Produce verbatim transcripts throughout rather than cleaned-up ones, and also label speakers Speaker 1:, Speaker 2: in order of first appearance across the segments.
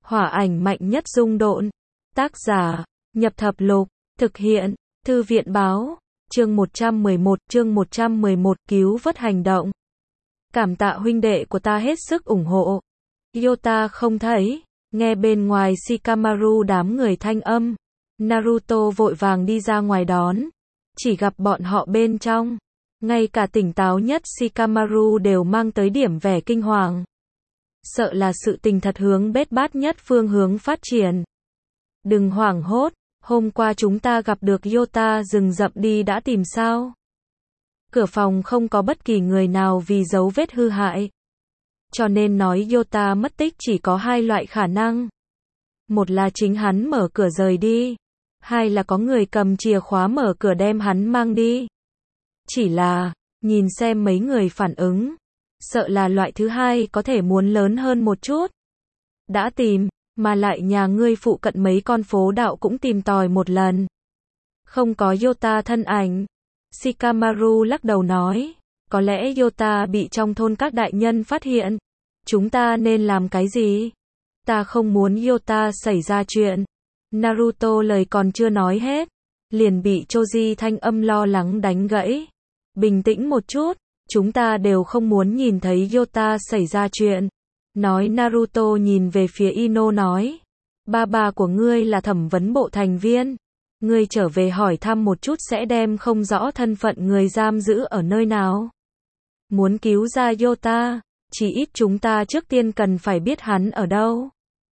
Speaker 1: Hỏa ảnh mạnh nhất dung độn. Tác giả, Nhập Thập Lục, thực hiện, Thư viện báo, chương một trăm mười một, chương một trăm mười một, cứu vớt hành động. Cảm tạ huynh đệ của ta hết sức ủng hộ. Yota không thấy, nghe bên ngoài Shikamaru đám người thanh âm. Naruto vội vàng đi ra ngoài đón, chỉ gặp bọn họ bên trong. Ngay cả tỉnh táo nhất Shikamaru đều mang tới điểm vẻ kinh hoàng. Sợ là sự tình thật hướng bết bát nhất phương hướng phát triển. Đừng hoảng hốt, hôm qua chúng ta gặp được Yota rừng rậm đi đã tìm sao? Cửa phòng không có bất kỳ người nào vì dấu vết hư hại. Cho nên nói Yota mất tích chỉ có hai loại khả năng. Một là chính hắn mở cửa rời đi. Hai là có người cầm chìa khóa mở cửa đem hắn mang đi. Chỉ là, nhìn xem mấy người phản ứng. Sợ là loại thứ hai có thể muốn lớn hơn một chút. Đã tìm, mà lại nhà ngươi phụ cận mấy con phố đạo cũng tìm tòi một lần. Không có Yota thân ảnh. Shikamaru lắc đầu nói, có lẽ Yota bị trong thôn các đại nhân phát hiện. Chúng ta nên làm cái gì? Ta không muốn Yota xảy ra chuyện. Naruto lời còn chưa nói hết, liền bị Choji thanh âm lo lắng đánh gãy. Bình tĩnh một chút, chúng ta đều không muốn nhìn thấy Yota xảy ra chuyện. Nói Naruto nhìn về phía Ino nói, ba ba của ngươi là thẩm vấn bộ thành viên. Ngươi trở về hỏi thăm một chút sẽ đem không rõ thân phận người giam giữ ở nơi nào. Muốn cứu ra Yota, chỉ ít chúng ta trước tiên cần phải biết hắn ở đâu.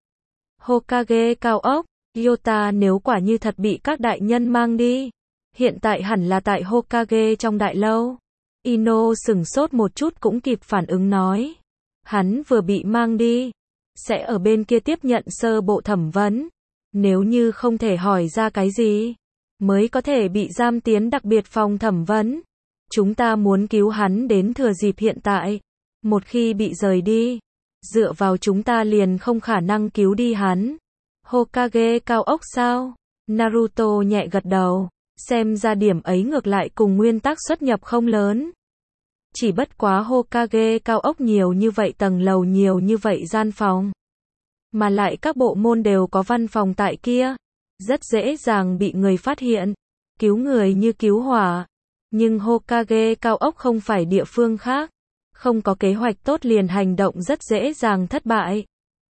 Speaker 1: Hokage cao ốc, Yota nếu quả như thật bị các đại nhân mang đi, hiện tại hẳn là tại Hokage trong đại lâu. Ino sửng sốt một chút cũng kịp phản ứng nói, hắn vừa bị mang đi, sẽ ở bên kia tiếp nhận sơ bộ thẩm vấn. Nếu như không thể hỏi ra cái gì, mới có thể bị giam tiến đặc biệt phòng thẩm vấn. Chúng ta muốn cứu hắn đến thừa dịp hiện tại. Một khi bị rời đi, dựa vào chúng ta liền không khả năng cứu đi hắn. Hokage cao ốc sao? Naruto nhẹ gật đầu, xem ra điểm ấy ngược lại cùng nguyên tắc xuất nhập không lớn. Chỉ bất quá Hokage cao ốc nhiều như vậy tầng lầu nhiều như vậy gian phòng. Mà lại các bộ môn đều có văn phòng tại kia. Rất dễ dàng bị người phát hiện. Cứu người như cứu hỏa. Nhưng Hokage cao ốc không phải địa phương khác. Không có kế hoạch tốt liền hành động rất dễ dàng thất bại.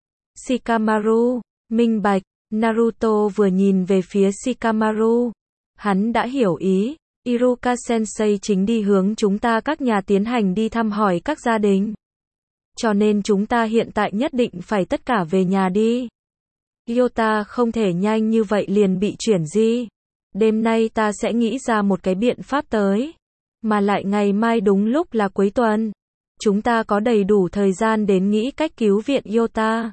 Speaker 1: Shikamaru, minh bạch. Naruto vừa nhìn về phía Shikamaru. Hắn đã hiểu ý. Iruka Sensei chính đi hướng chúng ta các nhà tiến hành đi thăm hỏi các gia đình. Cho nên chúng ta hiện tại nhất định phải tất cả về nhà đi. Yota không thể nhanh như vậy liền bị chuyển di. Đêm nay ta sẽ nghĩ ra một cái biện pháp tới. Mà lại ngày mai đúng lúc là cuối tuần. Chúng ta có đầy đủ thời gian đến nghĩ cách cứu viện Yota.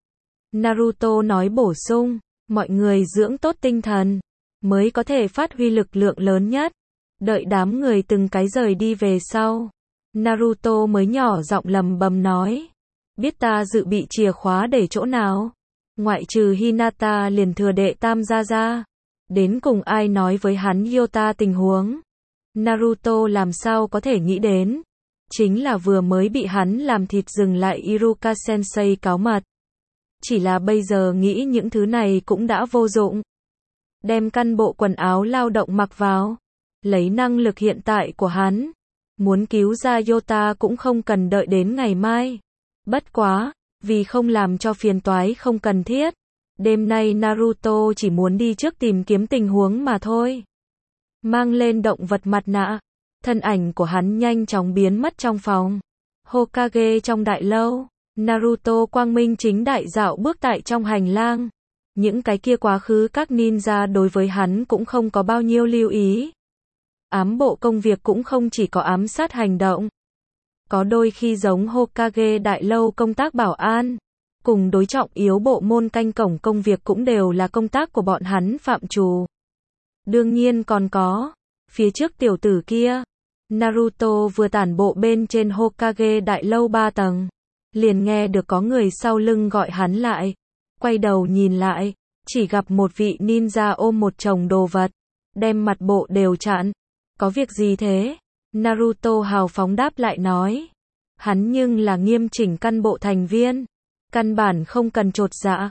Speaker 1: Naruto nói bổ sung, mọi người dưỡng tốt tinh thần, mới có thể phát huy lực lượng lớn nhất. Đợi đám người từng cái rời đi về sau. Naruto mới nhỏ giọng lầm bầm nói, biết ta dự bị chìa khóa để chỗ nào? Ngoại trừ Hinata liền thừa đệ tam gia gia. Đến cùng ai nói với hắn Yota tình huống? Naruto làm sao có thể nghĩ đến? Chính là vừa mới bị hắn làm thịt dừng lại Iruka Sensei cáo mật. Chỉ là bây giờ nghĩ những thứ này cũng đã vô dụng. Đem căn bộ quần áo lao động mặc vào. Lấy năng lực hiện tại của hắn. Muốn cứu ra Yota cũng không cần đợi đến ngày mai. Bất quá, vì không làm cho phiền toái không cần thiết. Đêm nay Naruto chỉ muốn đi trước tìm kiếm tình huống mà thôi. Mang lên động vật mặt nạ. Thân ảnh của hắn nhanh chóng biến mất trong phòng. Hokage trong đại lâu. Naruto quang minh chính đại dạo bước tại trong hành lang. Những cái kia quá khứ các ninja đối với hắn cũng không có bao nhiêu lưu ý. Ám bộ công việc cũng không chỉ có ám sát hành động. Có đôi khi giống Hokage đại lâu công tác bảo an. Cùng đối trọng yếu bộ môn canh cổng công việc cũng đều là công tác của bọn hắn phạm trù. Đương nhiên còn có. Phía trước tiểu tử kia. Naruto vừa tản bộ bên trên Hokage đại lâu ba tầng. Liền nghe được có người sau lưng gọi hắn lại. Quay đầu nhìn lại. Chỉ gặp một vị ninja ôm một chồng đồ vật. Đem mặt bộ đều chặn. Có việc gì thế? Naruto hào phóng đáp lại nói. Hắn nhưng là nghiêm chỉnh căn bộ thành viên. Căn bản không cần chột dạ.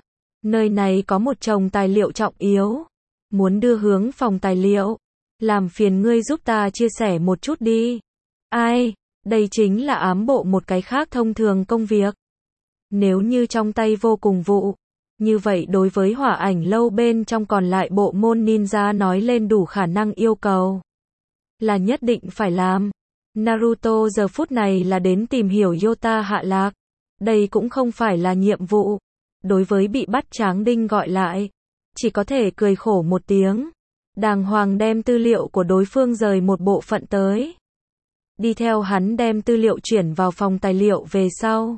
Speaker 1: Nơi này có một chồng tài liệu trọng yếu. Muốn đưa hướng phòng tài liệu. Làm phiền ngươi giúp ta chia sẻ một chút đi. Ai? Đây chính là ám bộ một cái khác thông thường công việc. Nếu như trong tay vô cùng vụ. Như vậy đối với hỏa ảnh lâu bên trong còn lại bộ môn ninja nói lên đủ khả năng yêu cầu. Là nhất định phải làm. Naruto giờ phút này là đến tìm hiểu Yota hạ lạc. Đây cũng không phải là nhiệm vụ. Đối với bị bắt Tráng Đinh gọi lại. Chỉ có thể cười khổ một tiếng. Đàng hoàng đem tư liệu của đối phương rời một bộ phận tới. Đi theo hắn đem tư liệu chuyển vào phòng tài liệu về sau.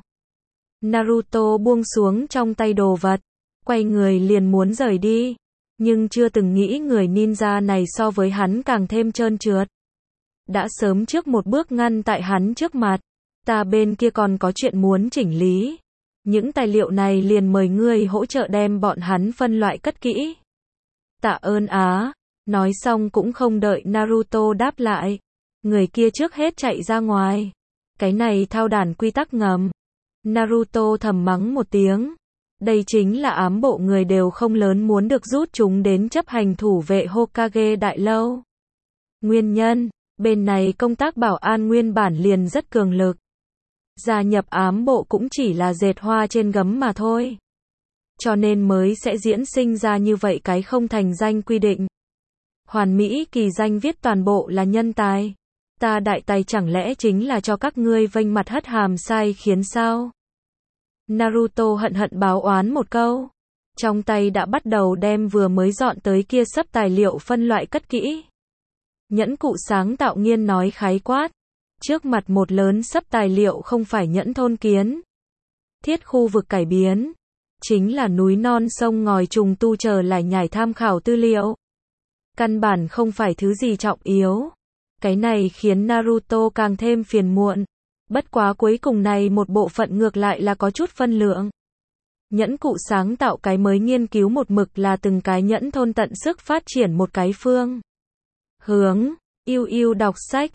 Speaker 1: Naruto buông xuống trong tay đồ vật. Quay người liền muốn rời đi. Nhưng chưa từng nghĩ người ninja này so với hắn càng thêm trơn trượt. Đã sớm trước một bước ngăn tại hắn trước mặt. Ta bên kia còn có chuyện muốn chỉnh lý. Những tài liệu này liền mời ngươi hỗ trợ đem bọn hắn phân loại cất kỹ. Tạ ơn á. Nói xong cũng không đợi Naruto đáp lại. Người kia trước hết chạy ra ngoài. Cái này thao đàn quy tắc ngầm. Naruto thầm mắng một tiếng. Đây chính là ám bộ người đều không lớn muốn được rút chúng đến chấp hành thủ vệ Hokage đại lâu. Nguyên nhân, bên này công tác bảo an nguyên bản liền rất cường lực. Gia nhập ám bộ cũng chỉ là dệt hoa trên gấm mà thôi. Cho nên mới sẽ diễn sinh ra như vậy cái không thành danh quy định. Hoàn mỹ kỳ danh viết toàn bộ là nhân tài. Ta đại tài chẳng lẽ chính là cho các ngươi vênh mặt hất hàm sai khiến sao? Naruto hận hận báo oán một câu. Trong tay đã bắt đầu đem vừa mới dọn tới kia sấp tài liệu phân loại cất kỹ. Nhẫn cụ sáng tạo nghiên nói khái quát. Trước mặt một lớn sấp tài liệu không phải nhẫn thôn kiến. Thiết khu vực cải biến. Chính là núi non sông ngòi trùng tu chờ lại nhảy tham khảo tư liệu. Căn bản không phải thứ gì trọng yếu. Cái này khiến Naruto càng thêm phiền muộn. Bất quá cuối cùng này một bộ phận ngược lại là có chút phân lượng. Nhẫn cụ sáng tạo cái mới nghiên cứu một mực là từng cái nhẫn thôn tận sức phát triển một cái phương. Hướng, yêu yêu đọc sách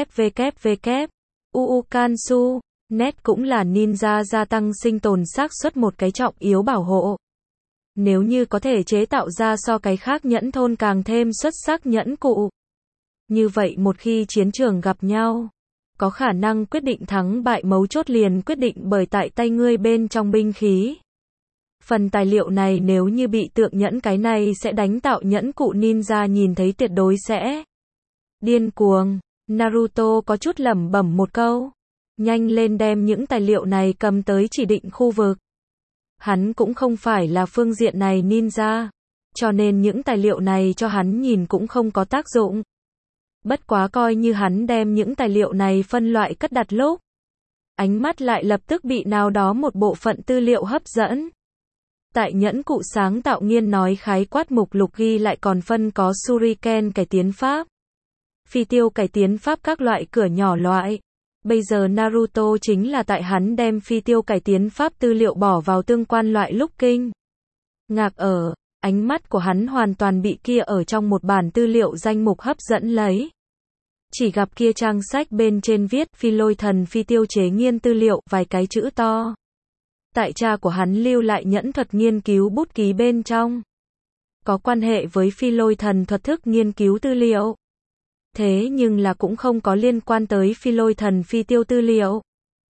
Speaker 1: www. uu Kansu, net cũng là ninja gia tăng sinh tồn xác suất một cái trọng yếu bảo hộ. Nếu như có thể chế tạo ra so cái khác nhẫn thôn càng thêm xuất sắc nhẫn cụ. Như vậy một khi chiến trường gặp nhau, có khả năng quyết định thắng bại mấu chốt liền quyết định bởi tại tay ngươi bên trong binh khí. Phần tài liệu này nếu như bị tượng nhẫn cái này sẽ đánh tạo nhẫn cụ ninja nhìn thấy tuyệt đối sẽ điên cuồng. Naruto có chút lẩm bẩm một câu. Nhanh lên đem những tài liệu này cầm tới chỉ định khu vực. Hắn cũng không phải là phương diện này ninja. Cho nên những tài liệu này cho hắn nhìn cũng không có tác dụng. Bất quá coi như hắn đem những tài liệu này phân loại cất đặt lúc. Ánh mắt lại lập tức bị nào đó một bộ phận tư liệu hấp dẫn. Tại nhẫn cụ sáng tạo nghiên nói khái quát mục lục ghi lại còn phân có shuriken cải tiến pháp. Phi tiêu cải tiến pháp các loại cửa nhỏ loại. Bây giờ Naruto chính là tại hắn đem phi tiêu cải tiến pháp tư liệu bỏ vào tương quan loại lúc kinh. Ngạc ở, ánh mắt của hắn hoàn toàn bị kia ở trong một bản tư liệu danh mục hấp dẫn lấy. Chỉ gặp kia trang sách bên trên viết phi lôi thần phi tiêu chế nghiên tư liệu vài cái chữ to. Tại cha của hắn lưu lại nhẫn thuật nghiên cứu bút ký bên trong. Có quan hệ với phi lôi thần thuật thức nghiên cứu tư liệu. Thế nhưng là cũng không có liên quan tới phi lôi thần phi tiêu tư liệu.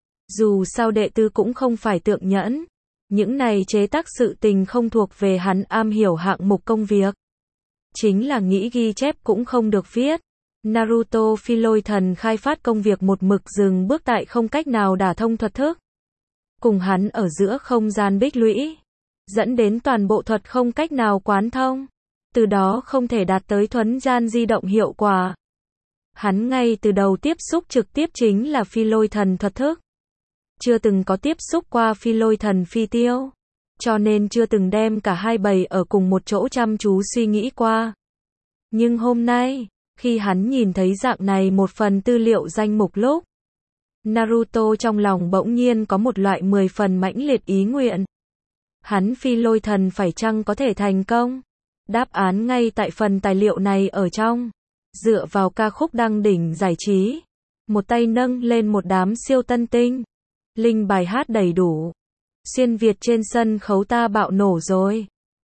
Speaker 1: Dù sao đệ tử cũng không phải tượng nhẫn. Những này chế tác sự tình không thuộc về hắn am hiểu hạng mục công việc. Chính là nghĩ ghi chép cũng không được viết. Naruto phi lôi thần khai phát công việc một mực dừng bước tại không cách nào đả thông thuật thức. Cùng hắn ở giữa không gian bích lũy. Dẫn đến toàn bộ thuật không cách nào quán thông. Từ đó không thể đạt tới thuấn gian di động hiệu quả. Hắn ngay từ đầu tiếp xúc trực tiếp chính là phi lôi thần thuật thức. Chưa từng có tiếp xúc qua phi lôi thần phi tiêu. Cho nên chưa từng đem cả hai bầy ở cùng một chỗ chăm chú suy nghĩ qua. Nhưng hôm nay, khi hắn nhìn thấy dạng này một phần tư liệu danh mục lúc, Naruto trong lòng bỗng nhiên có một loại mười phần mãnh liệt ý nguyện. Hắn phi lôi thần phải chăng có thể thành công? Đáp án ngay tại phần tài liệu này ở trong. Dựa vào ca khúc đăng đỉnh giải trí. Một tay nâng lên một đám siêu tân tinh. Linh bài hát đầy đủ. Xuyên Việt trên sân khấu ta bạo nổ rồi.